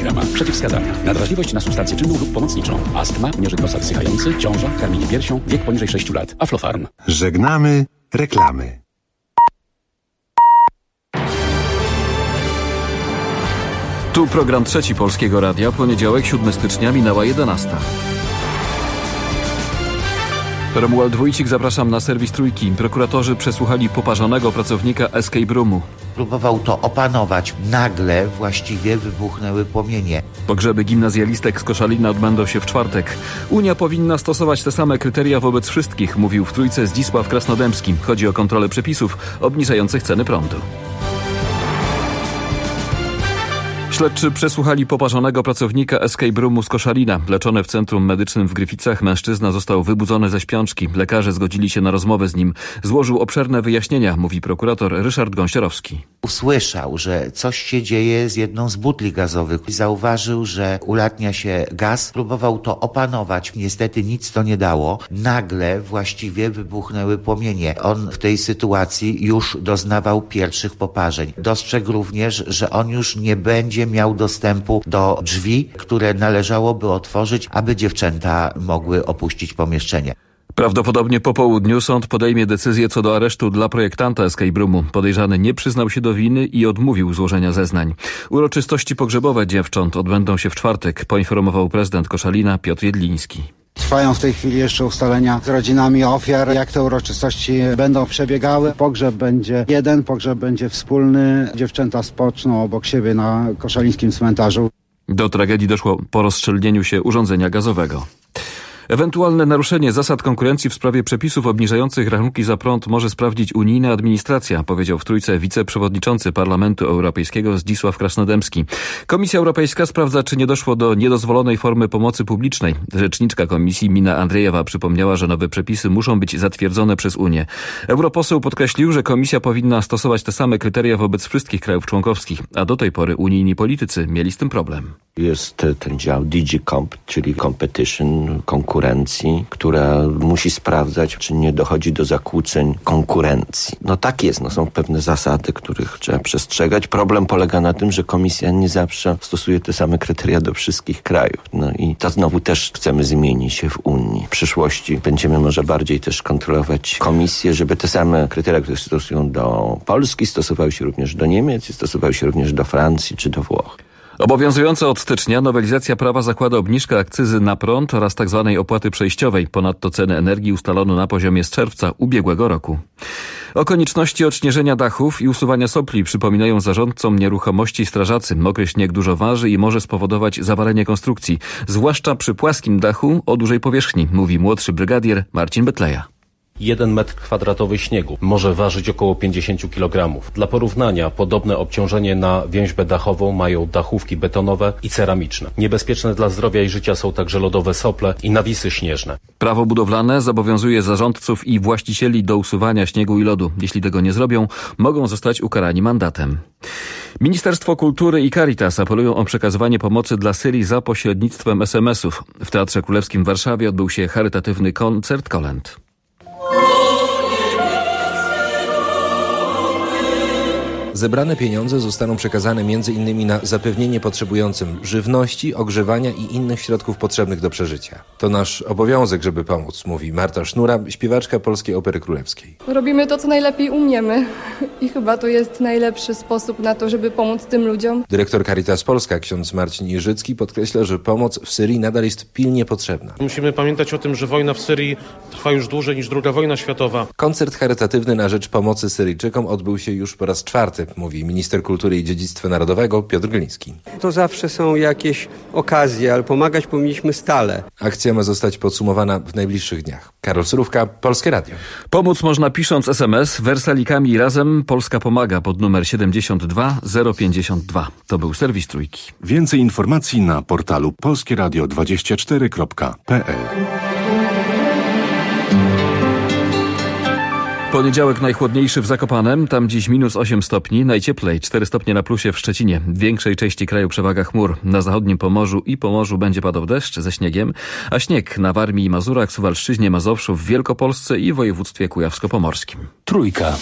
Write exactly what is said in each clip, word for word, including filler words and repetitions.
grama. Przeciwwskazania. Nadwrażliwość na substancję czynną lub pomocniczą. Astma, nieżyt nosa wsychający, ciąża, karmienie piersią, wiek poniżej sześciu lat. Aflofarm. Żegnamy reklamy. Tu program Trzeci Polskiego Radia, poniedziałek, siódmego stycznia, minęła jedenasta. Romuald Wójcik, zapraszam na serwis Trójki. Prokuratorzy przesłuchali poparzonego pracownika Escape Roomu. Próbował to opanować. Nagle właściwie wybuchnęły płomienie. Pogrzeby gimnazjalistek z Koszalina odbędą się w czwartek. Unia powinna stosować te same kryteria wobec wszystkich, mówił w Trójce Zdzisław Krasnodębski. Chodzi o kontrolę przepisów obniżających ceny prądu. Śledczy przesłuchali poparzonego pracownika Escape Roomu z Koszalina. Leczony w centrum medycznym w Gryficach mężczyzna został wybudzony ze śpiączki. Lekarze zgodzili się na rozmowę z nim. Złożył obszerne wyjaśnienia, mówi prokurator Ryszard Gąsiorowski. Usłyszał, że coś się dzieje z jedną z butli gazowych. Zauważył, że ulatnia się gaz. Próbował to opanować. Niestety nic to nie dało. Nagle właściwie wybuchnęły płomienie. On w tej sytuacji już doznawał pierwszych poparzeń. Dostrzegł również, że on już nie będzie miał dostępu do drzwi, które należałoby otworzyć, aby dziewczęta mogły opuścić pomieszczenie. Prawdopodobnie po południu sąd podejmie decyzję co do aresztu dla projektanta Escape Roomu. Podejrzany nie przyznał się do winy i odmówił złożenia zeznań. Uroczystości pogrzebowe dziewcząt odbędą się w czwartek, poinformował prezydent Koszalina Piotr Jedliński. Trwają w tej chwili jeszcze ustalenia z rodzinami ofiar, jak te uroczystości będą przebiegały. Pogrzeb będzie jeden, pogrzeb będzie wspólny. Dziewczęta spoczną obok siebie na koszalińskim cmentarzu. Do tragedii doszło po rozszczelnieniu się urządzenia gazowego. Ewentualne naruszenie zasad konkurencji w sprawie przepisów obniżających rachunki za prąd może sprawdzić unijna administracja, powiedział w Trójce wiceprzewodniczący Parlamentu Europejskiego Zdzisław Krasnodębski. Komisja Europejska sprawdza, czy nie doszło do niedozwolonej formy pomocy publicznej. Rzeczniczka Komisji Mina Andrzejewa przypomniała, że nowe przepisy muszą być zatwierdzone przez Unię. Europoseł podkreślił, że Komisja powinna stosować te same kryteria wobec wszystkich krajów członkowskich, a do tej pory unijni politycy mieli z tym problem. Jest ten dział DigiComp, czyli Competition, konkurencji, która musi sprawdzać, czy nie dochodzi do zakłóceń konkurencji. No tak jest, no są pewne zasady, których trzeba przestrzegać. Problem polega na tym, że komisja nie zawsze stosuje te same kryteria do wszystkich krajów. No i to znowu też chcemy zmienić się w Unii. W przyszłości będziemy może bardziej też kontrolować komisję, żeby te same kryteria, które się stosują do Polski, stosowały się również do Niemiec, stosowały się również do Francji czy do Włoch. Obowiązująca od stycznia nowelizacja prawa zakłada obniżkę akcyzy na prąd oraz tzw. opłaty przejściowej. Ponadto ceny energii ustalono na poziomie z czerwca ubiegłego roku. O konieczności odśnieżenia dachów i usuwania sopli przypominają zarządcom nieruchomości strażacy. Mokry śnieg dużo waży i może spowodować zawalenie konstrukcji, zwłaszcza przy płaskim dachu o dużej powierzchni, mówi młodszy brygadier Marcin Betleja. Jeden metr kwadratowy śniegu może ważyć około pięćdziesiąt kilogramów. Dla porównania podobne obciążenie na więźbę dachową mają dachówki betonowe i ceramiczne. Niebezpieczne dla zdrowia i życia są także lodowe sople i nawisy śnieżne. Prawo budowlane zobowiązuje zarządców i właścicieli do usuwania śniegu i lodu. Jeśli tego nie zrobią, mogą zostać ukarani mandatem. Ministerstwo Kultury i Caritas apelują o przekazywanie pomocy dla Syrii za pośrednictwem es em esów. W Teatrze Królewskim w Warszawie odbył się charytatywny koncert kolęd. Zebrane pieniądze zostaną przekazane między innymi na zapewnienie potrzebującym żywności, ogrzewania i innych środków potrzebnych do przeżycia. To nasz obowiązek, żeby pomóc, mówi Marta Sznura, śpiewaczka Polskiej Opery Królewskiej. Robimy to, co najlepiej umiemy i chyba to jest najlepszy sposób na to, żeby pomóc tym ludziom. Dyrektor Caritas Polska, ksiądz Marcin Jerzycki, podkreśla, że pomoc w Syrii nadal jest pilnie potrzebna. Musimy pamiętać o tym, że wojna w Syrii trwa już dłużej niż druga wojna światowa. Koncert charytatywny na rzecz pomocy Syryjczykom odbył się już po raz czwarty, mówi minister kultury i dziedzictwa narodowego Piotr Gliński. To zawsze są jakieś okazje, ale pomagać powinniśmy stale. Akcja ma zostać podsumowana w najbliższych dniach. Karol Surówka, Polskie Radio. Pomóc można pisząc es em es wersalikami razem Polska pomaga pod numer siedemdziesiąt dwa zero pięćdziesiąt dwa. To był serwis Trójki. Więcej informacji na portalu polskieradio dwadzieścia cztery kropka pe el. Poniedziałek najchłodniejszy w Zakopanem, tam dziś minus osiem stopni, najcieplej cztery stopnie na plusie w Szczecinie. W większej części kraju przewaga chmur. Na zachodnim Pomorzu i Pomorzu będzie padał deszcz ze śniegiem, a śnieg na Warmii i Mazurach, Suwalszczyźnie, Mazowszu, w Wielkopolsce i województwie kujawsko-pomorskim. Trójka.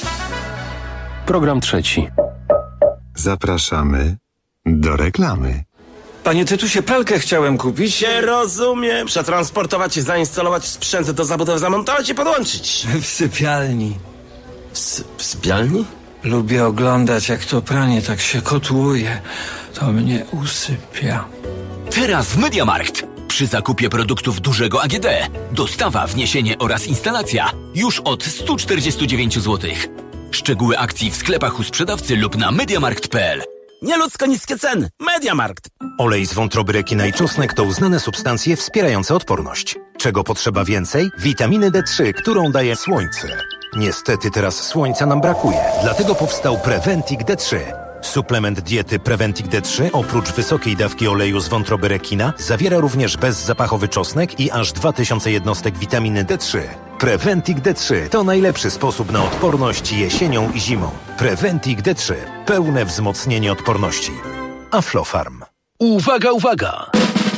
Program trzeci. Zapraszamy do reklamy. Panie Tytusie, pralkę chciałem kupić. Nie rozumiem. Przetransportować i zainstalować sprzęt do zabudowy, zamontować i podłączyć. W sypialni. W, s- w sypialni? Lubię oglądać, jak to pranie tak się kotłuje. To mnie usypia. Teraz w Mediamarkt. Przy zakupie produktów dużego A G D dostawa, wniesienie oraz instalacja już od sto czterdzieści dziewięć złotych. Szczegóły akcji w sklepach u sprzedawcy lub na mediamarkt kropka p l. Nieludzko niskie ceny. Mediamarkt. Olej z wątroby rekina i czosnek to uznane substancje wspierające odporność. Czego potrzeba więcej? Witaminy D trzy, którą daje słońce. Niestety teraz słońca nam brakuje, dlatego powstał Preventic D trzy. Suplement diety Preventic D trzy oprócz wysokiej dawki oleju z wątroby rekina zawiera również bezzapachowy czosnek i aż dwa tysiące jednostek witaminy D trzy. Preventic D trzy to najlepszy sposób na odporność jesienią i zimą. Preventic D trzy. Pełne wzmocnienie odporności. Aflofarm. Uwaga, uwaga!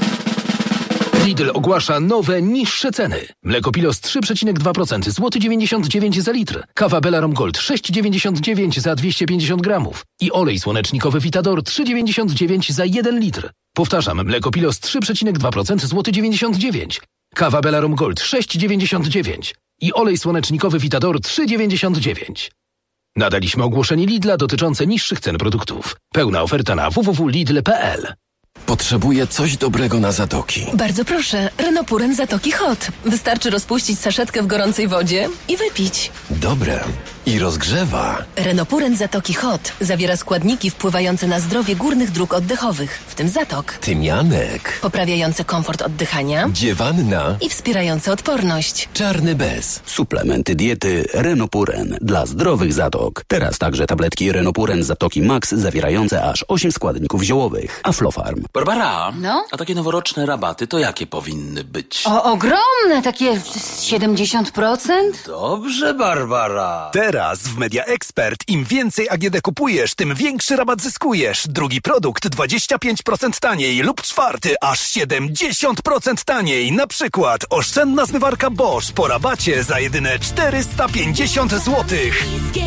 Lidl ogłasza nowe, niższe ceny. Mleko Pilos trzy przecinek dwa procent, złoty dziewięćdziesiąt dziewięć za litr. Kawa Belarom Gold sześć dziewięćdziesiąt dziewięć za dwieście pięćdziesiąt gramów. I olej słonecznikowy Vitador trzy dziewięćdziesiąt dziewięć za jeden litr. Powtarzam, mleko Pilos trzy przecinek dwa procent, złoty dziewięćdziesiąt dziewięć. Kawa Belarom Gold sześć dziewięćdziesiąt dziewięć. I olej słonecznikowy Vitador trzy dziewięćdziesiąt dziewięć. Nadaliśmy ogłoszenie Lidla dotyczące niższych cen produktów. Pełna oferta na w w w kropka lidl kropka p l. Potrzebuję coś dobrego na zatoki. Bardzo proszę, Renopuren Zatoki Hot. Wystarczy rozpuścić saszetkę w gorącej wodzie i wypić. Dobre. I rozgrzewa. Renopuren Zatoki Hot zawiera składniki wpływające na zdrowie górnych dróg oddechowych, w tym zatok. Tymianek. Poprawiające komfort oddychania. Dziewanna. I wspierające odporność. Czarny bez. Suplementy diety Renopuren dla zdrowych zatok. Teraz także tabletki Renopuren Zatoki Max zawierające aż osiem składników ziołowych. Aflofarm. Barbara, no? A takie noworoczne rabaty to jakie powinny być? O, ogromne, takie siedemdziesiąt procent? Dobrze, Barbara. Teraz w Media Expert im więcej A G D kupujesz, tym większy rabat zyskujesz. Drugi produkt dwadzieścia pięć procent taniej lub czwarty aż siedemdziesiąt procent taniej. Na przykład oszczędna zmywarka Bosch po rabacie za jedyne czterysta pięćdziesiąt złotych.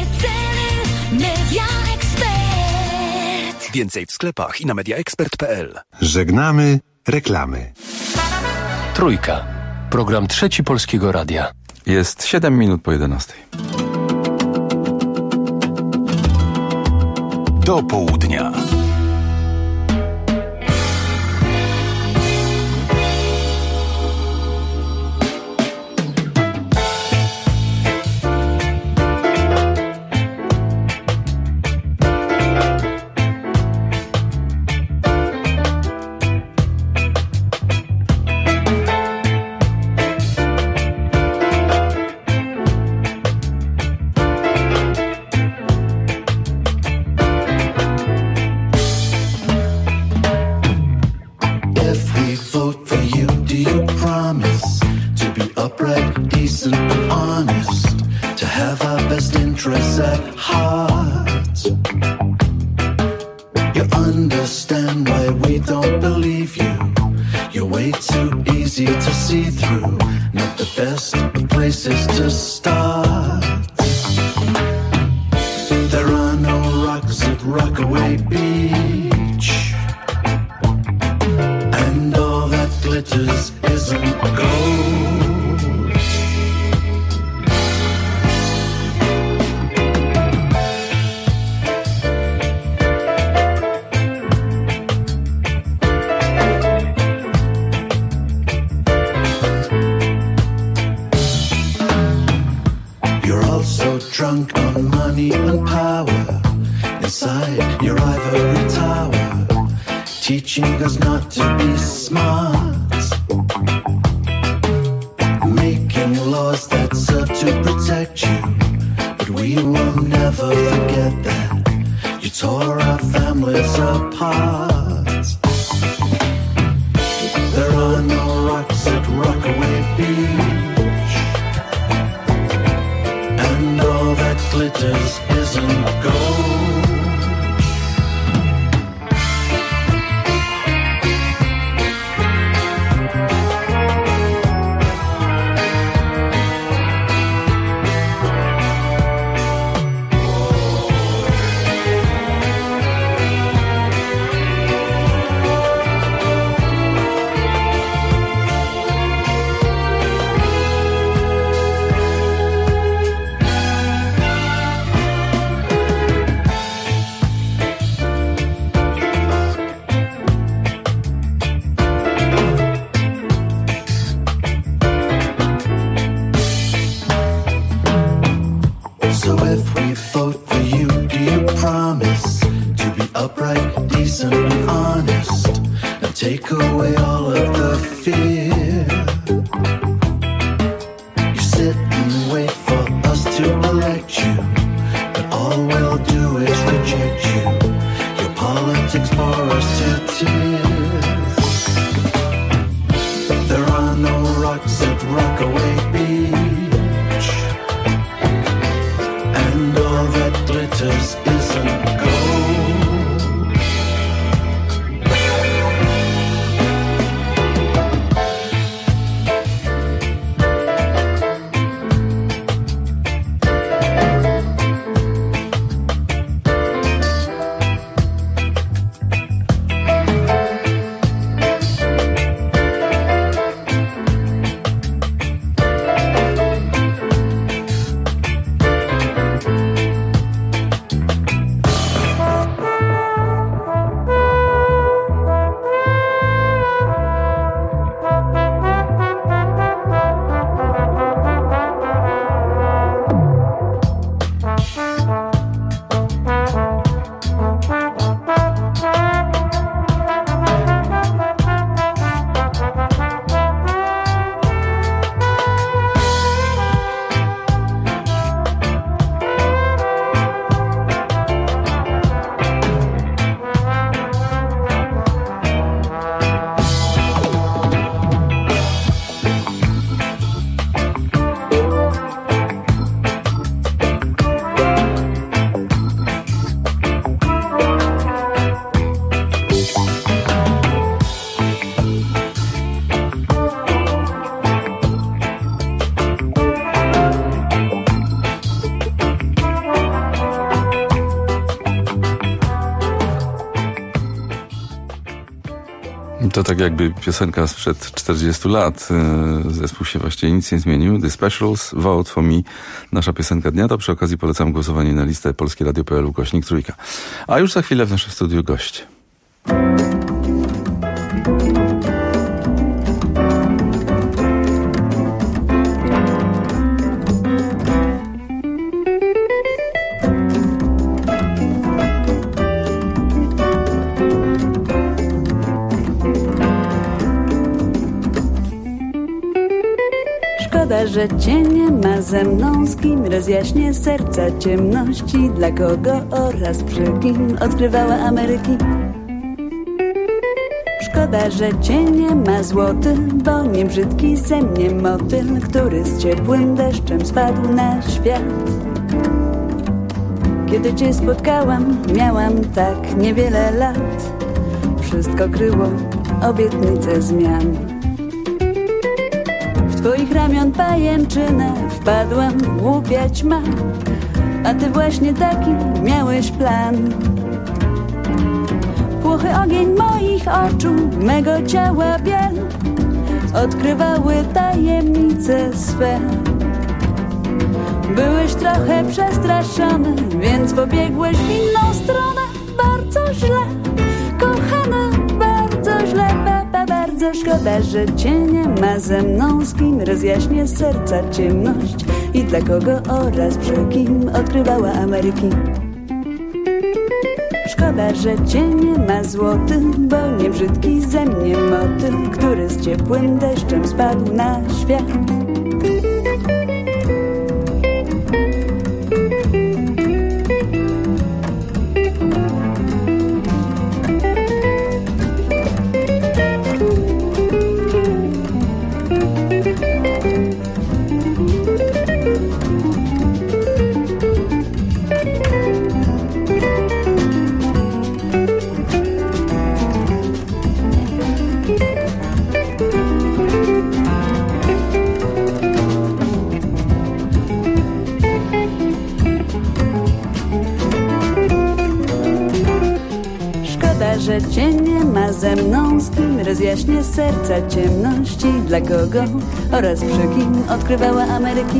Media Expert. Więcej w sklepach i na media expert kropka p l. Żegnamy reklamy. Trójka. Program Trzeci Polskiego Radia. Jest siedem minut po jedenastej. Do południa. take away all of the fear. You sit and wait for us to elect you, but all we'll do is reject you. Your politics bore us to tears. There are no rocks at Rockaway Beach, and all that glitters isn't gold. To tak jakby piosenka sprzed czterdziestu lat. Zespół się właściwie nic nie zmienił. The Specials, Vote for Me. Nasza piosenka dnia. To przy okazji polecam głosowanie na listę polskie radio kropka p l ukośnik trójka. A już za chwilę w naszym studiu gość. Szkoda, że cię nie ma ze mną, z kim rozjaśnię serca ciemności, dla kogo oraz przy kim odkrywała Ameryki. Szkoda, że cię nie ma złoty, bo nie brzydki ze mnie motyl, który z ciepłym deszczem spadł na świat. Kiedy cię spotkałam, miałam tak niewiele lat. Wszystko kryło obietnice zmian. W twoich ramion pajęczynę wpadłam, głupia ćma, a ty właśnie taki miałeś plan. Płochy ogień moich oczu, mego ciała biel odkrywały tajemnice swe. Byłeś trochę przestraszony, więc pobiegłeś w inną stronę. Bardzo źle, kochana, bardzo źle, baba, bardzo szkoda, że cię nie ma ze mną, z kim rozjaśnię serca ciemność i dla kogo oraz przy kim odkrywała Ameryki. Szkoda, że cię nie ma złoty, bo nie brzydki ze mnie motyl, który z ciepłym deszczem spadł na świat. Że cię nie ma ze mną, z kim rozjaśnię serca ciemności, dla kogo oraz przy kim odkrywała Ameryki.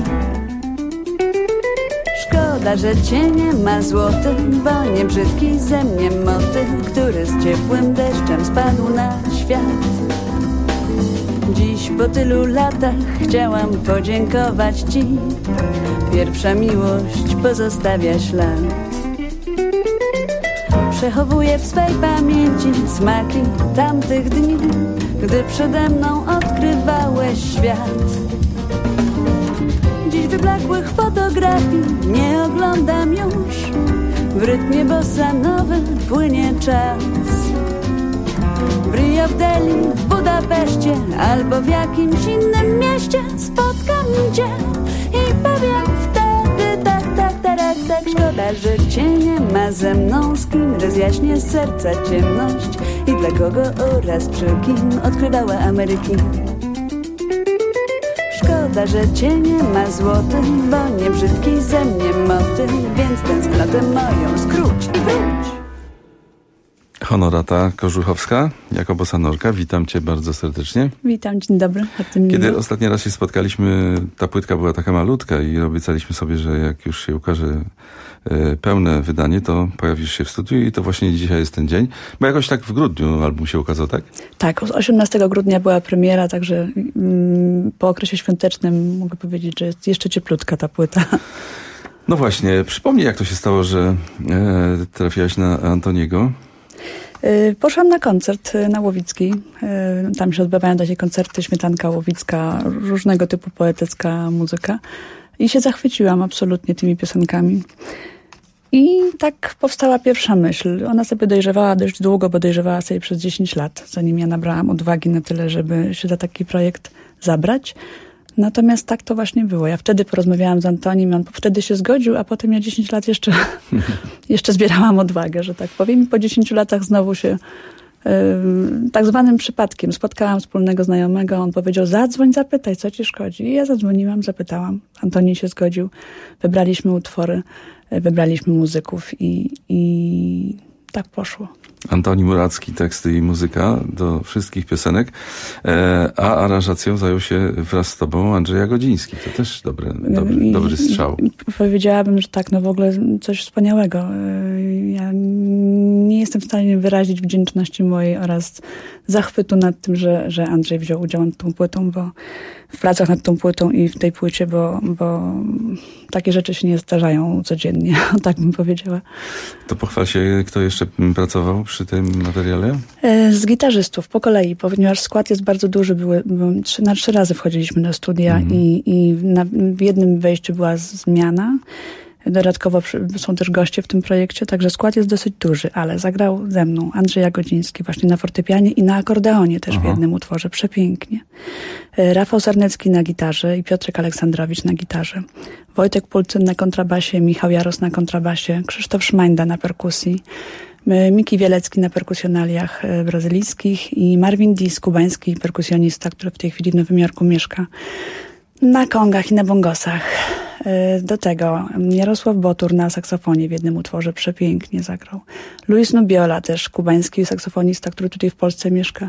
Szkoda, że cię nie ma złoty, bo nie brzydki ze mnie motyl, który z ciepłym deszczem spadł na świat. Dziś po tylu latach chciałam podziękować ci. Pierwsza miłość pozostawia ślad. Przechowuję w swej pamięci smaki tamtych dni, gdy przede mną odkrywałeś świat. Dziś wyblakłych fotografii nie oglądam już. W rytmie bossa nowy płynie czas. W Rio, w Delhi, w Budapeszcie albo w jakimś innym mieście spotkam cię i powiem wtedy tak, tak, tak, tak. Szkoda, że cię nie ma ze mną, z kim rozjaśnię z serca ciemność i dla kogo oraz przy kim odkrywała Ameryki. Szkoda, że cię nie ma złoty, bo nie brzydki ze mnie moty, więc tęsknotę moją skróć i wróć. Honorata Kożuchowska, jako bosanorka, witam cię bardzo serdecznie. Witam, dzień dobry. Kiedy miło. Ostatni raz się spotkaliśmy, ta płytka była taka malutka i obiecaliśmy sobie, że jak już się ukaże e, pełne wydanie, to pojawisz się w studiu i to właśnie dzisiaj jest ten dzień. Bo jakoś tak w grudniu album się ukazał, tak? Tak, osiemnastego grudnia była premiera, także mm, po okresie świątecznym mogę powiedzieć, że jest jeszcze cieplutka ta płyta. No właśnie, przypomnij, jak to się stało, że e, trafiłaś na Antoniego. Poszłam na koncert na Łowickiej. Tam się odbywają takie koncerty, Śmietanka, Łowicka, różnego typu poetycka muzyka. I się zachwyciłam absolutnie tymi piosenkami. I tak powstała pierwsza myśl. Ona sobie dojrzewała dość długo, bo dojrzewała sobie przez dziesięć lat, zanim ja nabrałam odwagi na tyle, żeby się za taki projekt zabrać. Natomiast tak to właśnie było. Ja wtedy porozmawiałam z Antonim, on wtedy się zgodził, a potem ja dziesięć lat jeszcze, jeszcze zbierałam odwagę, że tak powiem. I po dziesięciu latach znowu się yy, tak zwanym przypadkiem spotkałam wspólnego znajomego. On powiedział, zadzwoń, zapytaj, co ci szkodzi. I ja zadzwoniłam, zapytałam. Antoni się zgodził. Wybraliśmy utwory, wybraliśmy muzyków i, i tak poszło. Antoni Muracki, teksty i muzyka do wszystkich piosenek, e, a aranżacją zajął się wraz z tobą Andrzej Jagodziński. To też dobry, dobry, I, dobry strzał. Powiedziałabym, że tak, no w ogóle coś wspaniałego. Ja nie jestem w stanie wyrazić wdzięczności mojej oraz zachwytu nad tym, że, że Andrzej wziął udział nad tą płytą, bo w pracach nad tą płytą i w tej płycie, bo, bo takie rzeczy się nie zdarzają codziennie, tak bym powiedziała. To pochwal się, kto jeszcze pracował przy tym materiale? Z gitarzystów po kolei, ponieważ skład jest bardzo duży. Były, trzy, na trzy razy wchodziliśmy do studia mm. i, i na, w jednym wejściu była zmiana. Dodatkowo są też goście w tym projekcie, także skład jest dosyć duży, ale zagrał ze mną Andrzej Jagodziński właśnie na fortepianie i na akordeonie też Aha. w jednym utworze, przepięknie. Rafał Sarnecki na gitarze i Piotrek Aleksandrowicz na gitarze. Wojtek Pulcyn na kontrabasie, Michał Jaros na kontrabasie, Krzysztof Szmańda na perkusji, Miki Wielecki na perkusjonaliach brazylijskich i Marvin Dis, kubański perkusjonista, który w tej chwili w Nowym Jorku mieszka, na kongach i na bongosach. Do tego Jarosław Botur na saksofonie w jednym utworze przepięknie zagrał. Luis Nubiola, też kubański saksofonista, który tutaj w Polsce mieszka,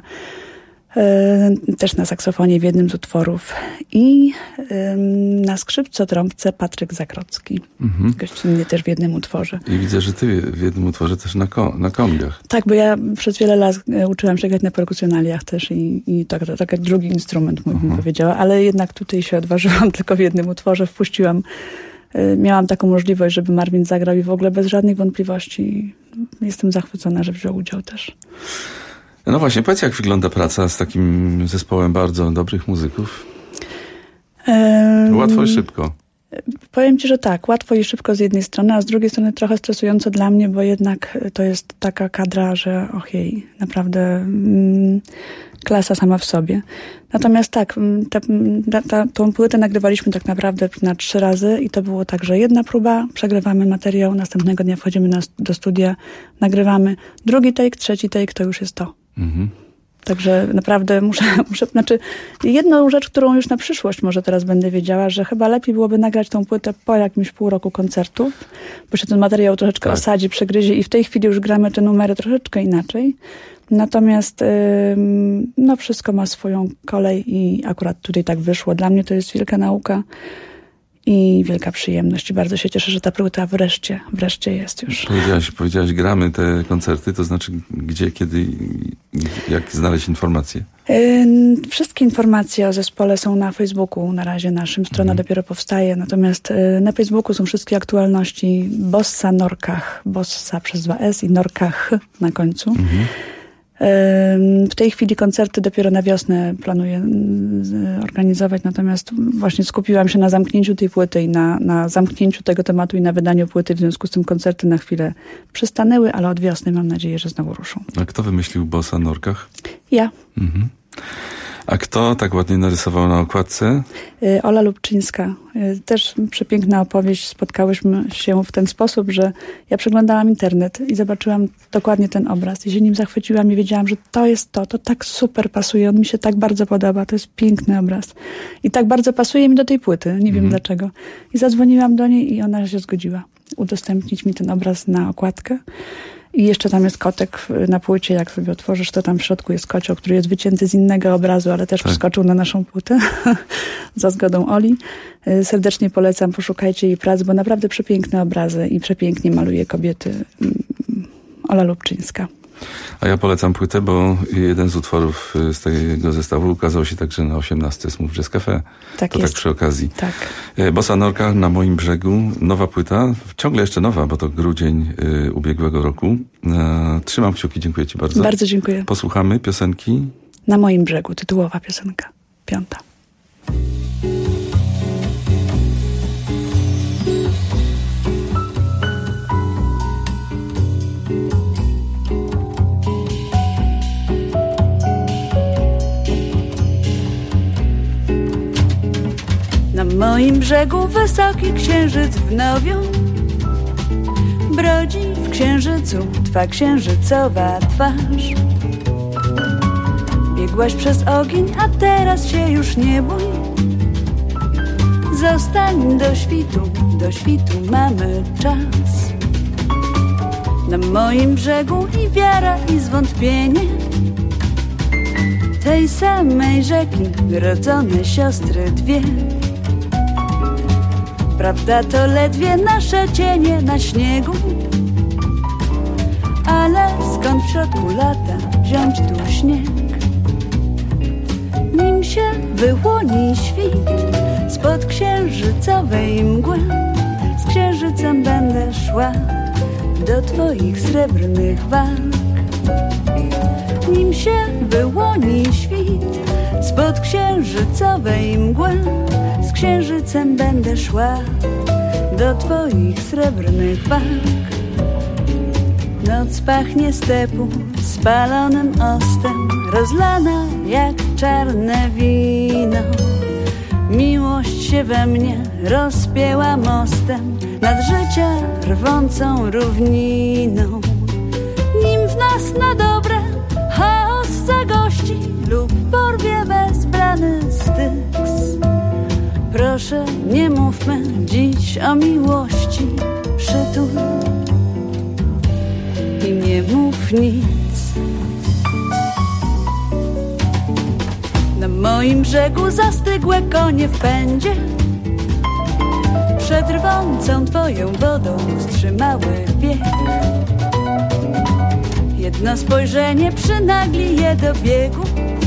też na saksofonie w jednym z utworów. I na skrzypce, trąbce Patryk Zakrocki. Mhm. Gościnnie też w jednym utworze. I widzę, że ty w jednym utworze też na, ko- na kongach. Tak, bo ja przez wiele lat uczyłam się grać na perkusjonaliach też i, i tak, tak jak drugi instrument, mój bym powiedziała, ale jednak tutaj się odważyłam tylko w jednym utworze, wpuściłam, miałam taką możliwość, żeby Marvin zagrał i w ogóle bez żadnych wątpliwości jestem zachwycona, że wziął udział też. No właśnie, powiedz, jak wygląda praca z takim zespołem bardzo dobrych muzyków? Um, łatwo i szybko. Powiem ci, że tak, łatwo i szybko z jednej strony, a z drugiej strony trochę stresująco dla mnie, bo jednak to jest taka kadra, że ojej, naprawdę mm, klasa sama w sobie. Natomiast tak, ta, ta, ta, tą płytę nagrywaliśmy tak naprawdę na trzy razy i to było tak, że jedna próba, przegrywamy materiał, następnego dnia wchodzimy na, do studia, nagrywamy drugi take, trzeci take, to już jest to. Mhm. Także naprawdę muszę, muszę, znaczy jedną rzecz, którą już na przyszłość może teraz będę wiedziała, że chyba lepiej byłoby nagrać tą płytę po jakimś pół roku koncertów, bo się ten materiał troszeczkę tak. osadzi, przegryzie i w tej chwili już gramy te numery troszeczkę inaczej. Natomiast yy, no wszystko ma swoją kolej i akurat tutaj tak wyszło. Dla mnie to jest wielka nauka i wielka przyjemność. I bardzo się cieszę, że ta płyta wreszcie, wreszcie jest już. Powiedziałaś, powiedziałaś, gramy te koncerty, to znaczy gdzie, kiedy, jak znaleźć informacje? Yy, Wszystkie informacje o zespole są na Facebooku na razie naszym. Strona Mhm. dopiero powstaje. Natomiast yy, na Facebooku są wszystkie aktualności Bossa Norkach. Bossa przez dwa S i Norkach na końcu. Mhm. Yy, W tej chwili koncerty dopiero na wiosnę planuję yy, organizować. Natomiast właśnie skupiłam się na zamknięciu tej płyty i na, na zamknięciu tego tematu i na wydaniu płyty. W związku z tym koncerty na chwilę przystanęły, ale od wiosny mam nadzieję, że znowu ruszą. A kto wymyślił Bossa Norkach? Ja. Mhm. A kto tak ładnie narysował na okładce? Y, Ola Lubczyńska. Y, Też przepiękna opowieść. Spotkałyśmy się w ten sposób, że ja przeglądałam internet i zobaczyłam dokładnie ten obraz i się nim zachwyciłam i wiedziałam, że to jest to, to tak super pasuje, on mi się tak bardzo podoba, to jest piękny obraz. I tak bardzo pasuje mi do tej płyty, nie wiem Mhm. dlaczego. I zadzwoniłam do niej i ona się zgodziła udostępnić mi ten obraz na okładkę. I jeszcze tam jest kotek na płycie, jak sobie otworzysz, to tam w środku jest kocioł, który jest wycięty z innego obrazu, ale też Tak. wskoczył na naszą płytę za zgodą Oli. Y, Serdecznie polecam, poszukajcie jej prac, bo naprawdę przepiękne obrazy i przepięknie maluje kobiety. Mm, Ola Lubczyńska. A ja polecam płytę, bo jeden z utworów y, z tego zestawu ukazał się także na osiemnastce Smooth Jazz Cafe. Tak to jest. tak przy okazji. Tak. Y, Bossa Norka na moim brzegu. Nowa płyta. Ciągle jeszcze nowa, bo to grudzień y, ubiegłego roku. Y, trzymam kciuki, dziękuję ci bardzo. Bardzo dziękuję. Posłuchamy piosenki. Na moim brzegu, tytułowa piosenka. Piąta. Na moim brzegu wysoki księżyc w nowiu brodzi w księżycu twa księżycowa twarz. Biegłaś przez ogień, a teraz się już nie bój. Zostań do świtu, do świtu mamy czas. Na moim brzegu i wiara, i zwątpienie tej samej rzeki rodzone siostry dwie. Prawda to ledwie nasze cienie na śniegu, ale skąd w środku lata wziąć tu śnieg? Nim się wyłoni świt spod księżycowej mgły, z księżycem będę szła do twoich srebrnych walk. Nim się wyłoni świt spod księżycowej mgły, z księżycem będę szła do twoich srebrnych walk. Noc pachnie stepu spalonym ostem, rozlana jak czarne wino. Miłość się we mnie rozpięła mostem nad życia rwącą równiną. Nim w nas na dobre chaos zagości lub porwie bezbrany styks, proszę, nie mówmy dziś o miłości, przytul i nie mów nic. Na moim brzegu zastygłe konie w pędzie przed rwącą twoją wodą wstrzymały bieg. Jedno spojrzenie przynagli je do biegu.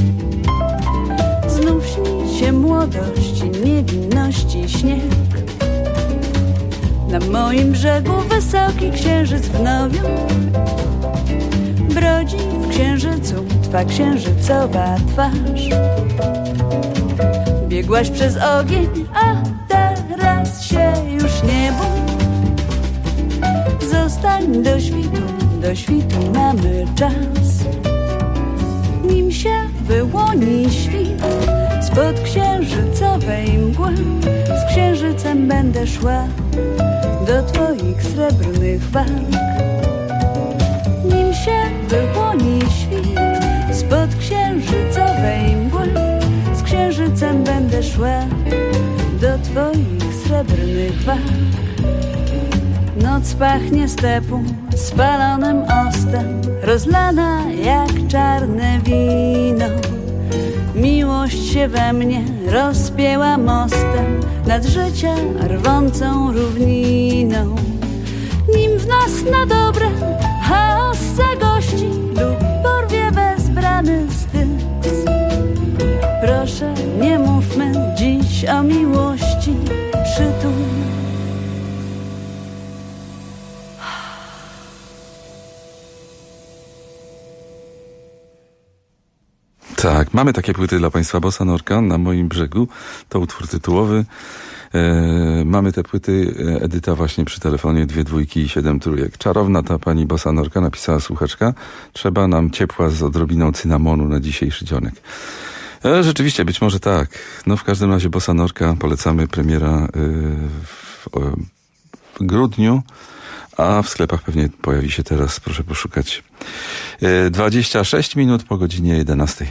Znów śni się młodość i niewinności śnieg. Na moim brzegu wysoki księżyc w nowiu brodzi w księżycu twa księżycowa twarz. Biegłaś przez ogień, a teraz się już nie bój. Zostań do świtu, do świtu mamy czas. Nim się wyłoni świt spod księżycowej mgły, z księżycem będę szła do twoich srebrnych walk. Nim się wyłoni świt spod księżycowej mgły, z księżycem będę szła do twoich srebrnych walk. Noc pachnie stepu spalonym ostem, rozlana jak czarne wino. Miłość się we mnie rozpięła mostem nad życia rwącą równiną. Nim w nas na dobre chaos zagości lub porwie bezbrany styks, o miłości przytul. Tak, mamy takie płyty dla Państwa. Bossa Norka na moim brzegu. To utwór tytułowy. E, mamy te płyty. Edyta właśnie przy telefonie. Dwie dwójki i siedem trójek. Czarowna ta pani Bossa Norka, napisała słuchaczka. Trzeba nam ciepła z odrobiną cynamonu na dzisiejszy dzionek. E, rzeczywiście, być może tak. No w każdym razie Bossa Norka polecamy. Premiera e, w, e, w grudniu. A w sklepach pewnie pojawi się teraz. Proszę poszukać. E, dwadzieścia sześć minut po godzinie jedenastej.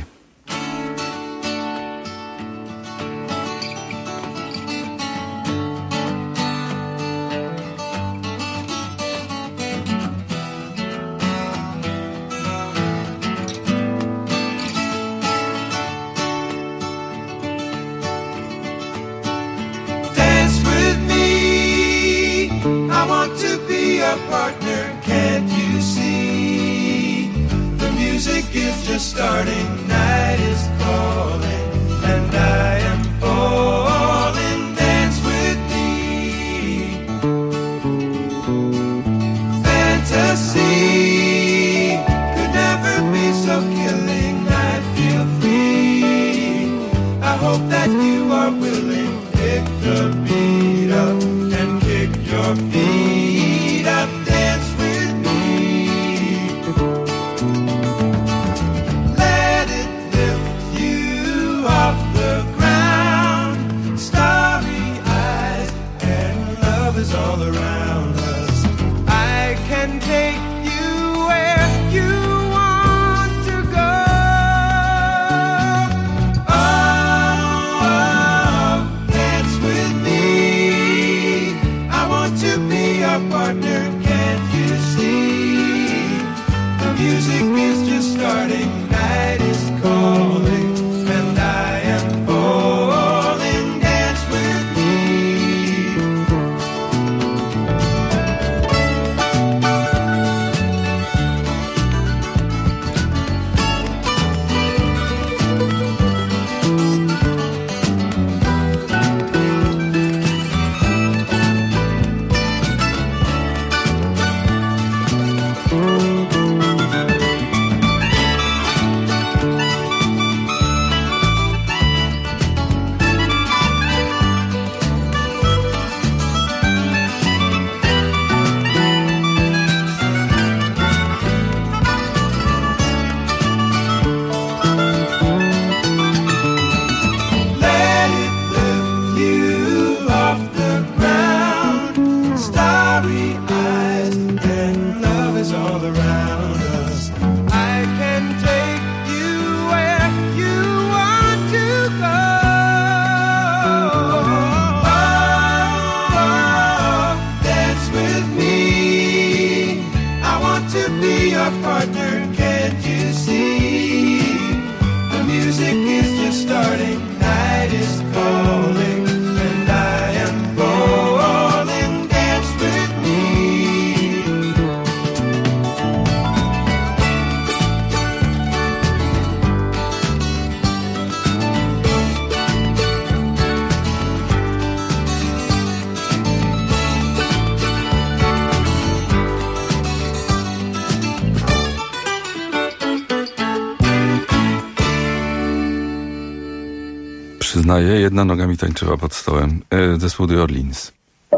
Przyznaję, jedna noga mi tańczyła pod stołem. E, zespół The Orleans.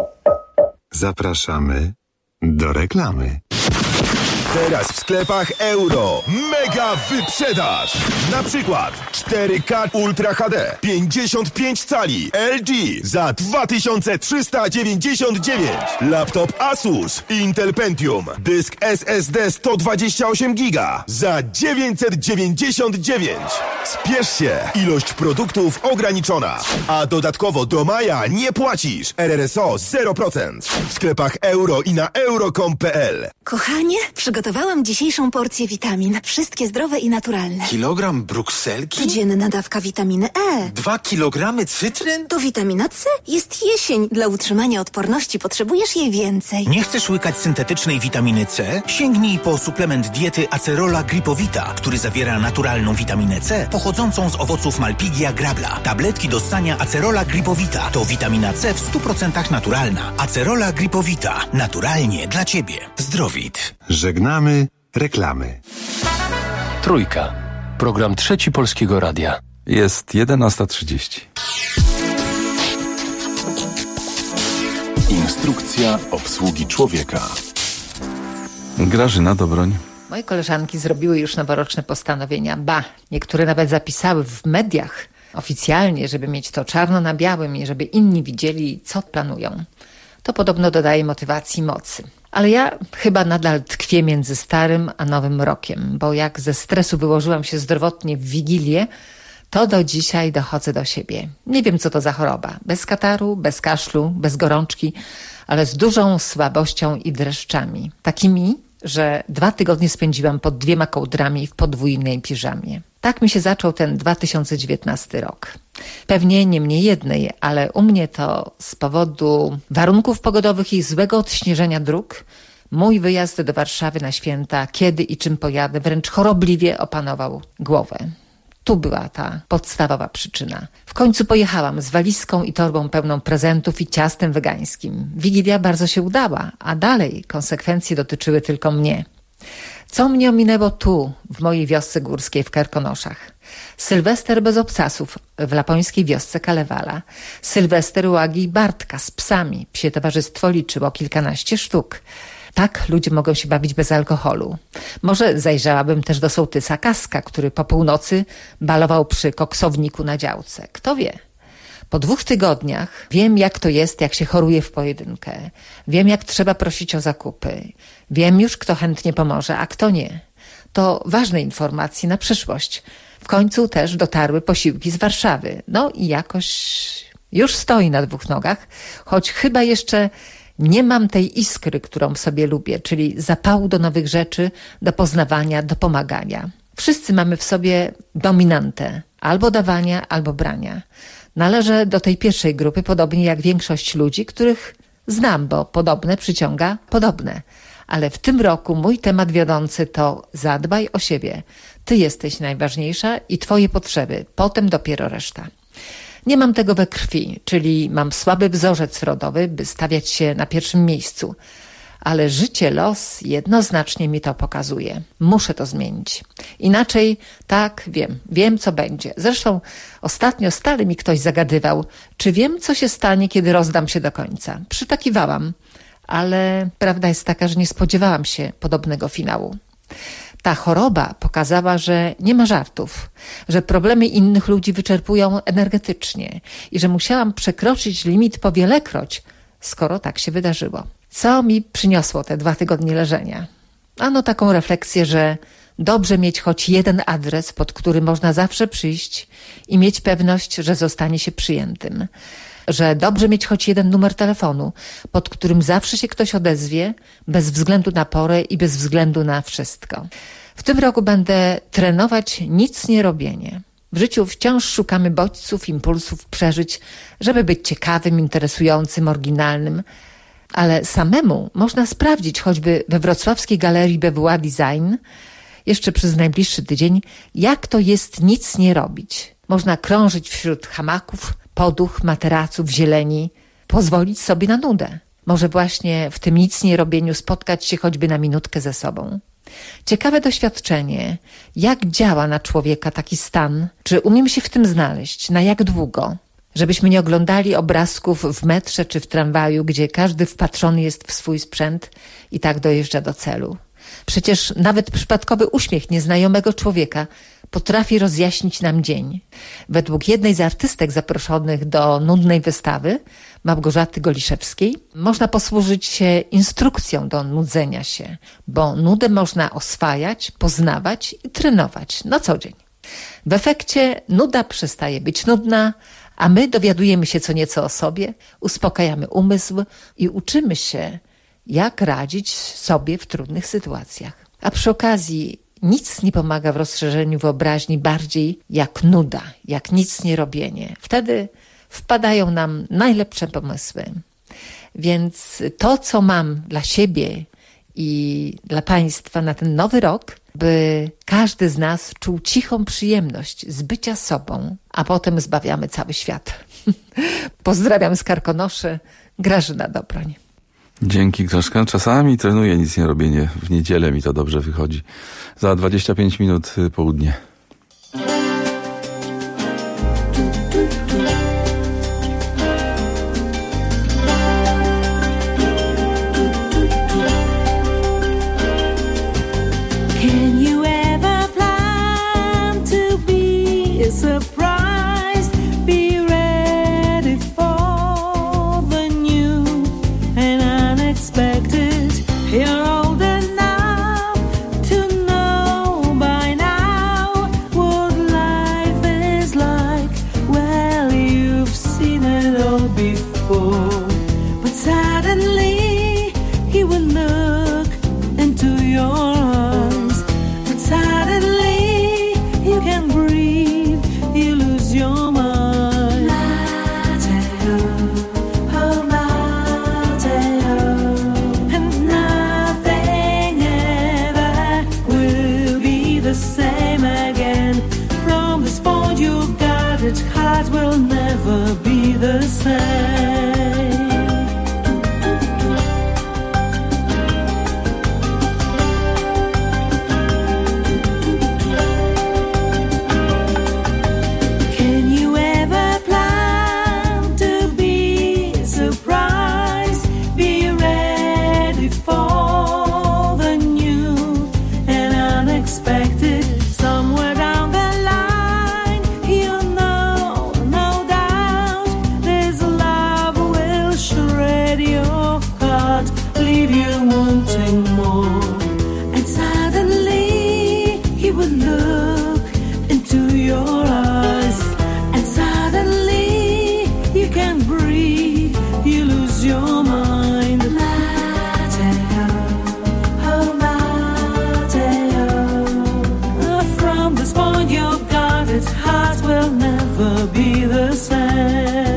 Zapraszamy do reklamy. Teraz w sklepach Euro mega wyprzedaż! Na przykład cztery K Ultra H D pięćdziesiąt pięć cali L G za dwa tysiące trzysta dziewięćdziesiąt dziewięć. Laptop Asus Intel Pentium dysk S S D sto dwadzieścia osiem giga za dziewięćset dziewięćdziesiąt dziewięć. Spiesz się, ilość produktów ograniczona. A dodatkowo do maja nie płacisz. R R S O zero procent. W sklepach Euro i na euro kropka com kropka p l. Kochanie, przygotuj Przygotowałam dzisiejszą porcję witamin. Wszystkie zdrowe i naturalne. Kilogram brukselki? Codzienna dawka witaminy E. Dwa kilogramy cytryn? To witamina C. Jest jesień. Dla utrzymania odporności potrzebujesz jej więcej. Nie chcesz łykać syntetycznej witaminy C? Sięgnij po suplement diety Acerola Gripowita, który zawiera naturalną witaminę C pochodzącą z owoców Malpighia grabla. Tabletki do ssania Acerola Gripowita to witamina C w stu procentach naturalna. Acerola Gripowita. Naturalnie dla Ciebie. Zdrowit. Żegnamy reklamy. Trójka. Program Trzeci Polskiego Radia. Jest jedenasta trzydzieści. Instrukcja obsługi człowieka. Grażyna Dobroń. Moje koleżanki zrobiły już noworoczne postanowienia. Ba, niektóre nawet zapisały w mediach oficjalnie, żeby mieć to czarno na białym i żeby inni widzieli, co planują. To podobno dodaje motywacji, mocy. Ale ja chyba nadal tkwię między starym a nowym rokiem, bo jak ze stresu wyłożyłam się zdrowotnie w Wigilię, to do dzisiaj dochodzę do siebie. Nie wiem, co to za choroba. Bez kataru, bez kaszlu, bez gorączki, ale z dużą słabością i dreszczami. Takimi, że dwa tygodnie spędziłam pod dwiema kołdrami w podwójnej piżamie. Tak mi się zaczął ten dwa tysiące dziewiętnasty rok. Pewnie nie mnie jednej, ale u mnie to z powodu warunków pogodowych i złego odśnieżenia dróg mój wyjazd do Warszawy na święta, kiedy i czym pojadę, wręcz chorobliwie opanował głowę. Tu była ta podstawowa przyczyna. W końcu pojechałam z walizką i torbą pełną prezentów i ciastem wegańskim. Wigilia bardzo się udała, a dalej konsekwencje dotyczyły tylko mnie. Co mnie ominęło tu, w mojej wiosce górskiej w Karkonoszach? Sylwester bez obcasów w lapońskiej wiosce Kalewala. Sylwester u Agi i Bartka z psami. Psie towarzystwo liczyło kilkanaście sztuk. Tak ludzie mogą się bawić bez alkoholu. Może zajrzałabym też do sołtysa Kaska, który po północy balował przy koksowniku na działce. Kto wie? Po dwóch tygodniach wiem, jak to jest, jak się choruje w pojedynkę. Wiem, jak trzeba prosić o zakupy. Wiem już, kto chętnie pomoże, a kto nie. To ważne informacje na przyszłość. W końcu też dotarły posiłki z Warszawy. No i jakoś już stoi na dwóch nogach, choć chyba jeszcze nie mam tej iskry, którą w sobie lubię, czyli zapału do nowych rzeczy, do poznawania, do pomagania. Wszyscy mamy w sobie dominantę, albo dawania, albo brania. Należę do tej pierwszej grupy, podobnie jak większość ludzi, których znam, bo podobne przyciąga podobne. Ale w tym roku mój temat wiodący to zadbaj o siebie. Ty jesteś najważniejsza i twoje potrzeby, potem dopiero reszta. Nie mam tego we krwi, czyli mam słaby wzorzec rodowy, by stawiać się na pierwszym miejscu. Ale życie, los jednoznacznie mi to pokazuje. Muszę to zmienić. Inaczej, tak, wiem, wiem co będzie. Zresztą ostatnio stale mi ktoś zagadywał, czy wiem co się stanie, kiedy rozdam się do końca. Przytakiwałam, ale prawda jest taka, że nie spodziewałam się podobnego finału. Ta choroba pokazała, że nie ma żartów, że problemy innych ludzi wyczerpują energetycznie i że musiałam przekroczyć limit powielekroć, skoro tak się wydarzyło. Co mi przyniosło te dwa tygodnie leżenia? Ano taką refleksję, że dobrze mieć choć jeden adres, pod który można zawsze przyjść i mieć pewność, że zostanie się przyjętym. Że dobrze mieć choć jeden numer telefonu, pod którym zawsze się ktoś odezwie, bez względu na porę i bez względu na wszystko. W tym roku będę trenować nic nie robienie. W życiu wciąż szukamy bodźców, impulsów, przeżyć, żeby być ciekawym, interesującym, oryginalnym, ale samemu można sprawdzić choćby we wrocławskiej galerii B W A Design jeszcze przez najbliższy tydzień, jak to jest nic nie robić. Można krążyć wśród hamaków, poduch, materaców, zieleni, pozwolić sobie na nudę. Może właśnie w tym nic nie robieniu spotkać się choćby na minutkę ze sobą. Ciekawe doświadczenie, jak działa na człowieka taki stan, czy umiem się w tym znaleźć, na jak długo, żebyśmy nie oglądali obrazków w metrze czy w tramwaju, gdzie każdy wpatrzony jest w swój sprzęt i tak dojeżdża do celu. Przecież nawet przypadkowy uśmiech nieznajomego człowieka potrafi rozjaśnić nam dzień. Według jednej z artystek zaproszonych do nudnej wystawy, Małgorzaty Goliszewskiej, można posłużyć się instrukcją do nudzenia się, bo nudę można oswajać, poznawać i trenować na co dzień. W efekcie nuda przestaje być nudna, a my dowiadujemy się co nieco o sobie, uspokajamy umysł i uczymy się, jak radzić sobie w trudnych sytuacjach. A przy okazji nic nie pomaga w rozszerzeniu wyobraźni bardziej jak nuda, jak nic nie robienie. Wtedy wpadają nam najlepsze pomysły. Więc to, co mam dla siebie i dla Państwa na ten nowy rok, by każdy z nas czuł cichą przyjemność z bycia sobą, a potem zbawiamy cały świat. Pozdrawiam z Karkonoszy, Grażyna Dobroń. Dzięki, Graszka. Czasami trenuję nic nie robienie. W niedzielę mi to dobrze wychodzi. Za dwadzieścia pięć minut południe. Can you ever plan to be a surprise? Be ready for the new and unexpected. You're old enough to know by now what life is like. Well, you've seen it all before, but suddenly he will look into your eyes. But suddenly you can breathe, you lose your mind. Mateo, oh Mateo, and nothing ever will be the same again. From this point your guarded heart will never be the same. Can you ever plan to be surprised? Be ready for the new and unexpected. Somewhere down the line, you know, no doubt, this love will shred your heart, leave you wanting more. And suddenly he will look into your eyes, and suddenly you can breathe, you lose your mind. Mateo, oh Mateo, uh, from this point your guarded heart will never be the same.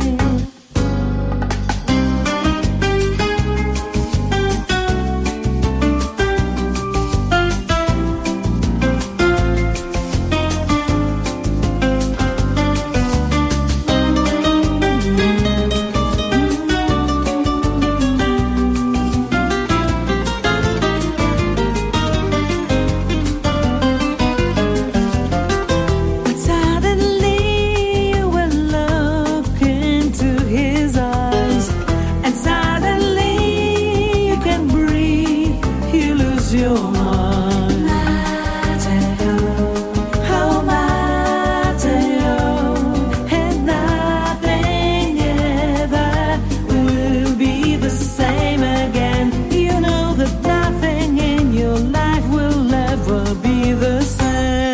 But suddenly you will look into his eyes, and suddenly you can breathe, you lose your mind. Mateo, oh Mateo, and nothing ever will be the same again. You know that nothing in your life will ever be the same.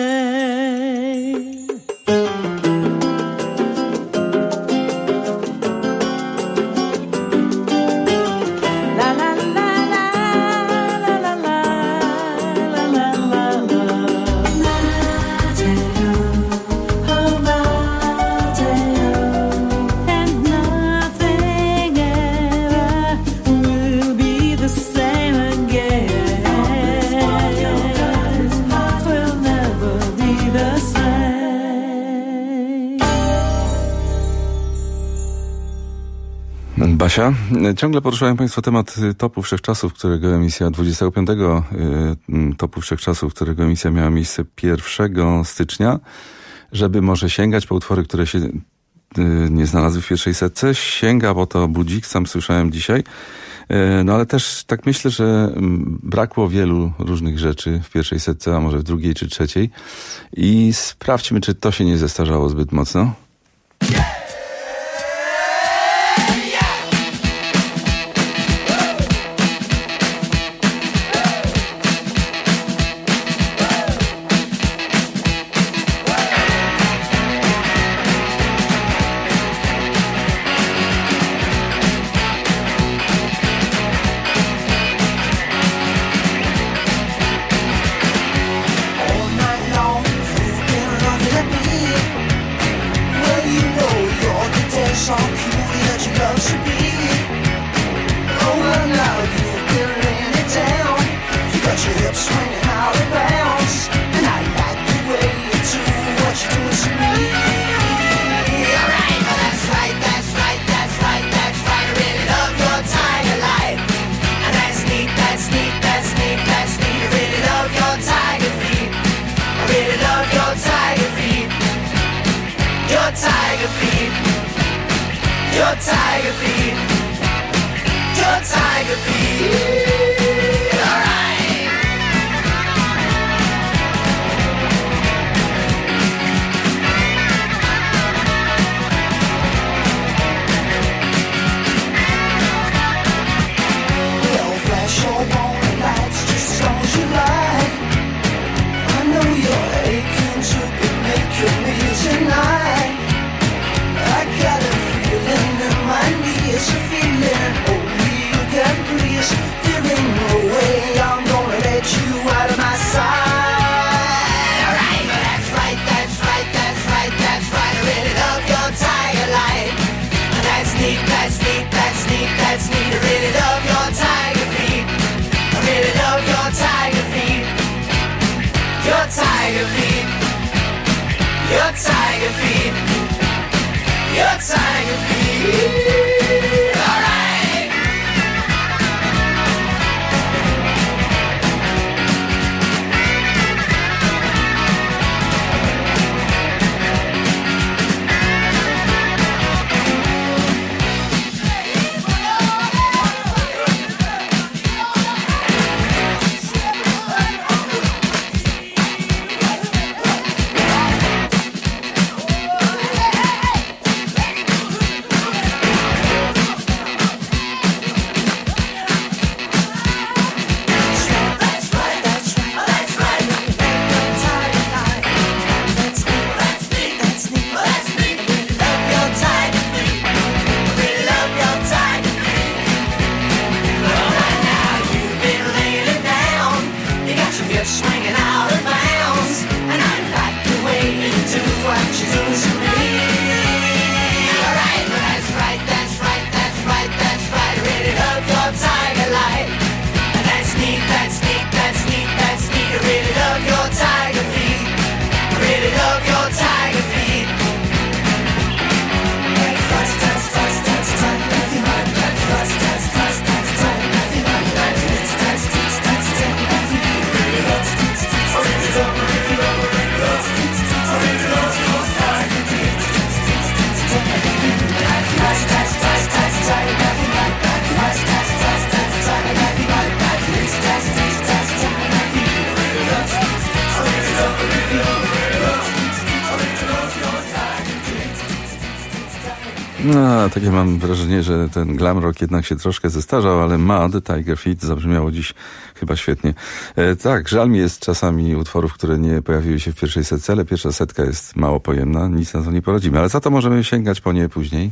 La la la la la la la la la la. Mateo, oh Mateo, and nothing ever will be the same again. Heart will never be the same. Basia, ciągle poruszają Państwo temat y, topu wszechczasów, którego emisja dwudziestego piątego y, topu wszechczasów, którego emisja miała miejsce pierwszego stycznia, żeby może sięgać po utwory, które się y, nie znalazły w pierwszej setce. Sięga, bo to budzik, sam słyszałem dzisiaj. Y, no ale też tak myślę, że mm, brakło wielu różnych rzeczy w pierwszej setce, a może w drugiej czy trzeciej. I sprawdźmy, czy to się nie zestarzało zbyt mocno. your tiger feet, your tiger feet. Alright. Well, flash your warning lights just as long as you like. I know you're aching to be making me tonight. I got a feeling in my knees, a feeling only you can please. There ain't no way I'm gonna let you out of my sight. Alright, that's right, that's right, that's right, that's right. I really love your tiger light. That's neat, that's neat, that's neat, that's neat. I really love your tiger feet. I really love your tiger feet. Your tiger feet. Your tiger feet. Your tiger feet. Alright. Swinging out of bounds, and I like the way you do what you do to me. Alright, that's right, that's right, that's right, that's right. I really love your tiger light. That's neat, that's neat, that's neat, that's neat. I really love your tiger feet. I really love your tiger feet. That's right, that's right, that's right, that's right, that's right, that's right, that's right, that's right, that's right, that's right, that's right. No, takie mam wrażenie, że ten glam rock jednak się troszkę zestarzał, ale Mad, Tiger Feet zabrzmiało dziś chyba świetnie. E, tak, żal mi jest czasami utworów, które nie pojawiły się w pierwszej setce, ale pierwsza setka jest mało pojemna, nic na to nie poradzimy, ale za to możemy sięgać po nie później.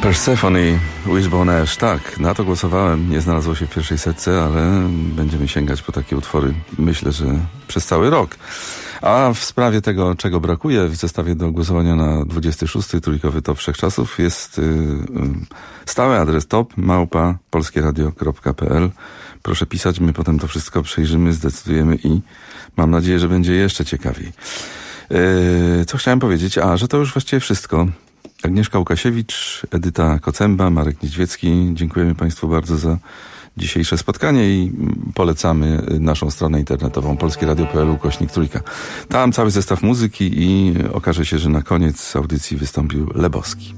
Persephone, Wishbone Ash. Tak, na to głosowałem. Nie znalazło się w pierwszej setce, ale będziemy sięgać po takie utwory, myślę, że przez cały rok. A w sprawie tego, czego brakuje w zestawie do głosowania na dwudziesty szósty trójkowy top wszechczasów jest yy, yy, stały adres top małpa polskieradio kropka p l. Proszę pisać, my potem to wszystko przejrzymy, zdecydujemy i mam nadzieję, że będzie jeszcze ciekawiej. Yy, co chciałem powiedzieć? A, że to już właściwie wszystko. Agnieszka Łukasiewicz, Edyta Kocęba, Marek Niedźwiecki. Dziękujemy Państwu bardzo za dzisiejsze spotkanie i polecamy naszą stronę internetową polskieradio kropka p l ukośnik trójka. Tam cały zestaw muzyki i okaże się, że na koniec audycji wystąpił Lebowski.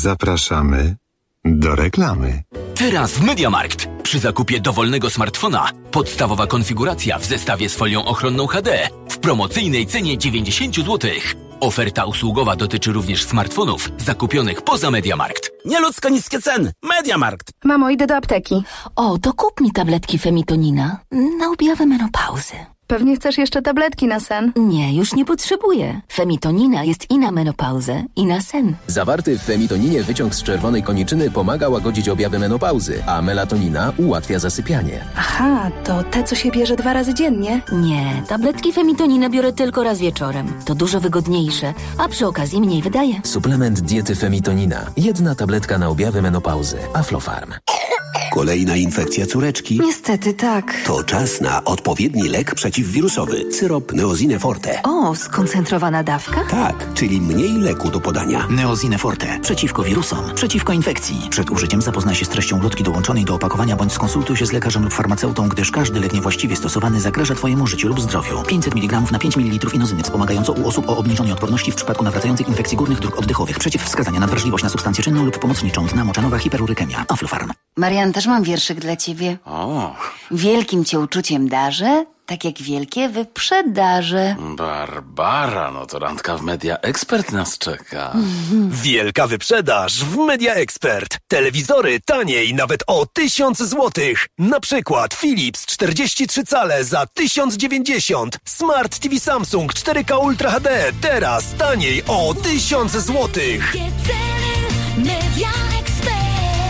Zapraszamy do reklamy. Teraz w MediaMarkt. Przy zakupie dowolnego smartfona podstawowa konfiguracja w zestawie z folią ochronną H D w promocyjnej cenie dziewięćdziesiąt złotych. Oferta usługowa dotyczy również smartfonów zakupionych poza MediaMarkt. Nieludzko niskie ceny. MediaMarkt. Mamo, idę do apteki. O, to kup mi tabletki Femitonina na objawę menopauzy. Pewnie chcesz jeszcze tabletki na sen? Nie, już nie potrzebuję. Femitonina jest i na menopauzę, i na sen. Zawarty w Femitoninie wyciąg z czerwonej koniczyny pomaga łagodzić objawy menopauzy, a melatonina ułatwia zasypianie. Aha, to te, co się bierze dwa razy dziennie? Nie, tabletki Femitonina biorę tylko raz wieczorem. To dużo wygodniejsze, a przy okazji mniej wydaje. Suplement diety Femitonina. Jedna tabletka na objawy menopauzy. Aflofarm. Kolejna infekcja córeczki? Niestety tak. To czas na odpowiedni lek przeciwwirusowy. Syrop Neosine Forte. O, skoncentrowana dawka? Tak, czyli mniej leku do podania. Neosine Forte. Przeciwko wirusom, przeciwko infekcji. Przed użyciem zapoznaj się z treścią ulotki dołączonej do opakowania bądź skonsultuj się z lekarzem lub farmaceutą, gdyż każdy lek niewłaściwie stosowany zagraża Twojemu życiu lub zdrowiu. pięćset miligramów na pięć mililitrów inozyny wspomagająco u osób o obniżonej odporności w przypadku nawracających infekcji górnych dróg oddechowych. Przeciwwskazania na wrażliwość na substancję czynną lub pomocniczą. Dna moczanowa, hiperurykemia. Aflofarm. Marian, też mam wierszyk dla ciebie. O. Wielkim cię uczuciem darzę, tak jak wielkie wyprzedaże. Barbara, no to randka w Media Expert nas czeka. Wielka wyprzedaż w Media Expert. Telewizory taniej nawet o tysiąc złotych. Na przykład Philips czterdzieści trzy cale za tysiąc dziewięćdziesiąt. Smart T V Samsung cztery K Ultra H D teraz taniej o tysiąc złotych. Media Expert.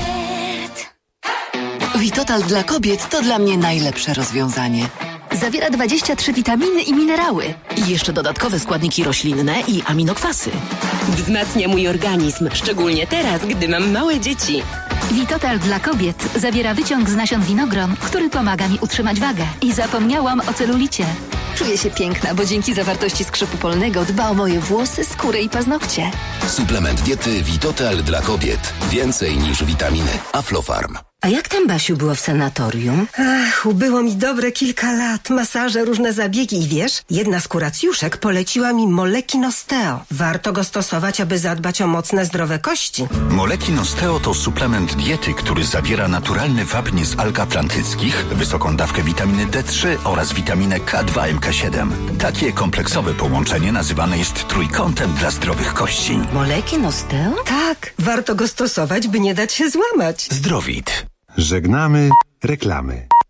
Vitotal dla kobiet to dla mnie najlepsze rozwiązanie. Zawiera dwadzieścia trzy witaminy i minerały. I jeszcze dodatkowe składniki roślinne i aminokwasy. Wzmacnia mój organizm, szczególnie teraz, gdy mam małe dzieci. Vitotal dla kobiet zawiera wyciąg z nasion winogron, który pomaga mi utrzymać wagę. I zapomniałam o celulicie. Czuję się piękna, bo dzięki zawartości skrzypu polnego dba o moje włosy, skórę i paznokcie. Suplement diety Vitotal dla kobiet. Więcej niż witaminy. Aflofarm. A jak tam, Basiu, było w sanatorium? Ach, ubyło mi dobre kilka lat. Masaże, różne zabiegi i wiesz, jedna z kuracjuszek poleciła mi Molekin Osteo. Warto go stosować, aby zadbać o mocne, zdrowe kości. Molekin Osteo to suplement diety, który zawiera naturalny wapń z alg atlantyckich, wysoką dawkę witaminy D trzy oraz witaminę K dwa M K siedem. Takie kompleksowe połączenie nazywane jest trójkątem dla zdrowych kości. Molekin Osteo? Tak, warto go stosować, by nie dać się złamać. Zdrowit. Żegnamy reklamy.